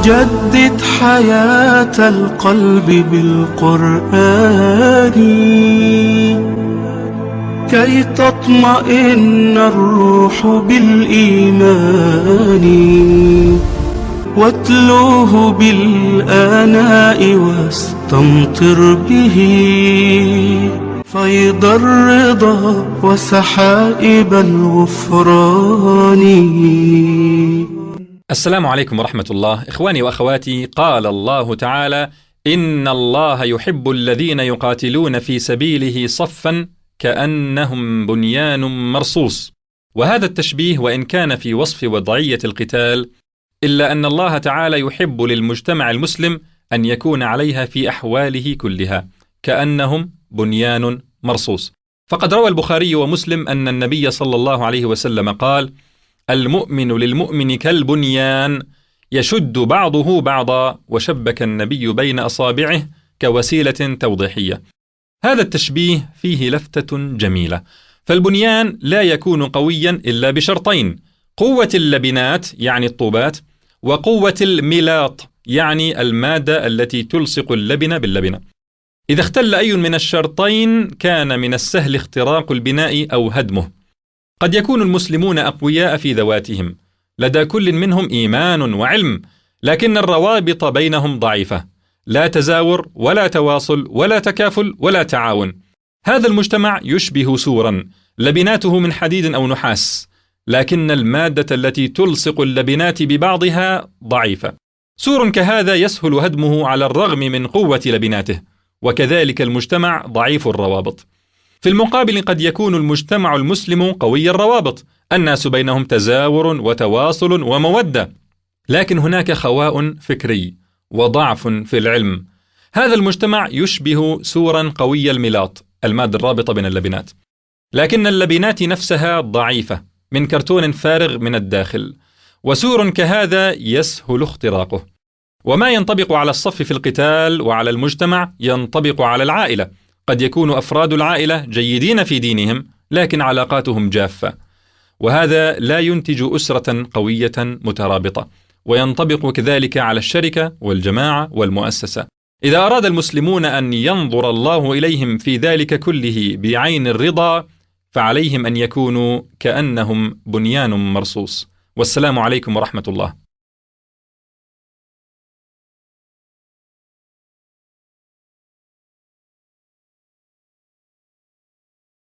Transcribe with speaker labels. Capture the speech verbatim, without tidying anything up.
Speaker 1: جدد حياة القلب بالقرآن كي تطمئن الروح بالإيمان، واتلوه بالآناء واستمطر به فيض الرضا وسحائب الغفران.
Speaker 2: السلام عليكم ورحمة الله. إخواني وأخواتي، قال الله تعالى: إن الله يحب الذين يقاتلون في سبيله صفا كأنهم بنيان مرصوص. وهذا التشبيه وإن كان في وصف وضعية القتال، إلا أن الله تعالى يحب للمجتمع المسلم أن يكون عليها في أحواله كلها كأنهم بنيان مرصوص. فقد روى البخاري ومسلم أن النبي صلى الله عليه وسلم قال: المؤمن للمؤمن كالبنيان يشد بعضه بعضا، وشبك النبي بين أصابعه كوسيلة توضيحية. هذا التشبيه فيه لفتة جميلة، فالبنيان لا يكون قويا إلا بشرطين: قوة اللبنات يعني الطوبات، وقوة الملاط يعني المادة التي تلصق اللبن باللبنة. إذا اختل أي من الشرطين كان من السهل اختراق البناء أو هدمه. قد يكون المسلمون أقوياء في ذواتهم، لدى كل منهم إيمان وعلم، لكن الروابط بينهم ضعيفة، لا تزاور ولا تواصل ولا تكافل ولا تعاون. هذا المجتمع يشبه سورا لبناته من حديد أو نحاس، لكن المادة التي تلصق اللبنات ببعضها ضعيفة. سور كهذا يسهل هدمه على الرغم من قوة لبناته، وكذلك المجتمع ضعيف الروابط. في المقابل قد يكون المجتمع المسلم قوي الروابط، الناس بينهم تزاور وتواصل ومودة، لكن هناك خواء فكري وضعف في العلم. هذا المجتمع يشبه سورا قوي الملاط، المادة الرابطة بين اللبنات، لكن اللبنات نفسها ضعيفة من كرتون فارغ من الداخل. وسور كهذا يسهل اختراقه. وما ينطبق على الصف في القتال وعلى المجتمع ينطبق على العائلة. قد يكون أفراد العائلة جيدين في دينهم، لكن علاقاتهم جافة، وهذا لا ينتج أسرة قوية مترابطة. وينطبق كذلك على الشركة والجماعة والمؤسسة. إذا أراد المسلمون أن ينظر الله إليهم في ذلك كله بعين الرضا، فعليهم أن يكونوا كأنهم بنيان مرصوص. والسلام عليكم ورحمة الله.